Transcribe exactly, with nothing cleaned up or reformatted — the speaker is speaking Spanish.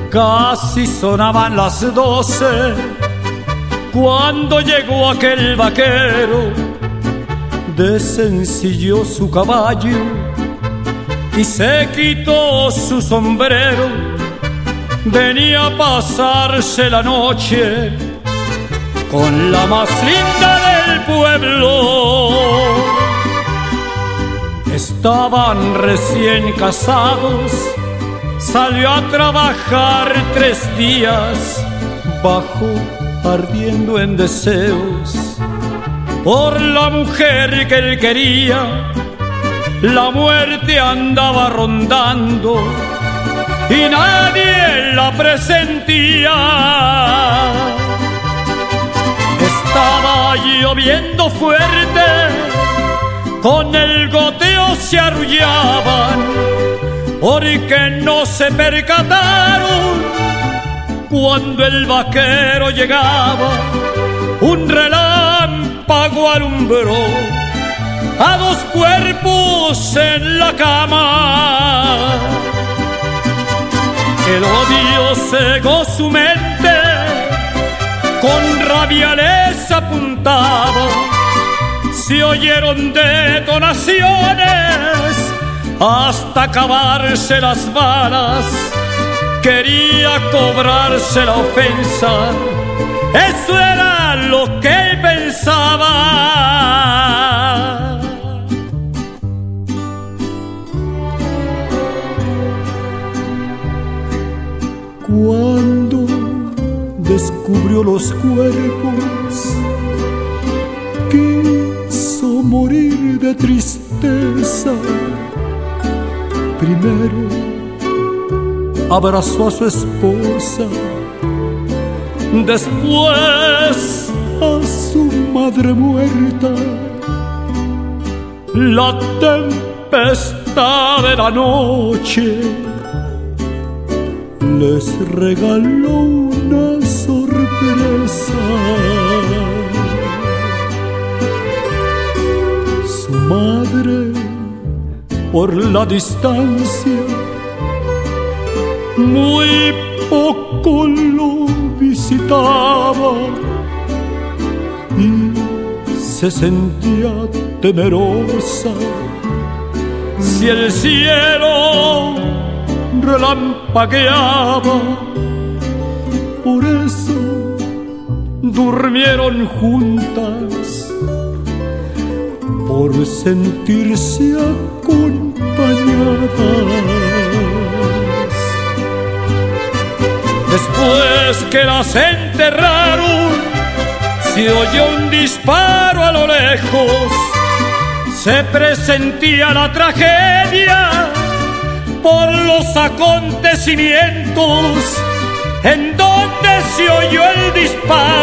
Casi sonaban las doce cuando llegó aquel vaquero. Desencilló su caballo y se quitó su sombrero. Venía a pasarse la noche con la más linda del pueblo. Estaban recién casados, salió a trabajar tres días, bajó ardiendo en deseos por la mujer que él quería. La muerte andaba rondando y nadie la presentía. Estaba lloviendo fuerte, con el goteo se arrullaban, porque no se percataron cuando el vaquero llegaba. Un relámpago alumbró a dos cuerpos en la cama. El odio cegó su mente, con rabia les apuntaba. Se oyeron detonaciones hasta acabarse las balas. Quería cobrarse la ofensa, eso era lo que él pensaba. Cuando descubrió los cuerpos, quiso morir de tristeza. Primero abrazó a su esposa, después a su madre muerta. La tempestad de la noche les regaló una sorpresa. Su madre, por la distancia, muy poco lo visitaba y se sentía temerosa. Si el cielo relampagueaba, por eso durmieron juntas, por sentirse acompañadas. Después que las enterraron, se oyó un disparo a lo lejos. Se presentía la tragedia por los acontecimientos. En donde se oyó el disparo,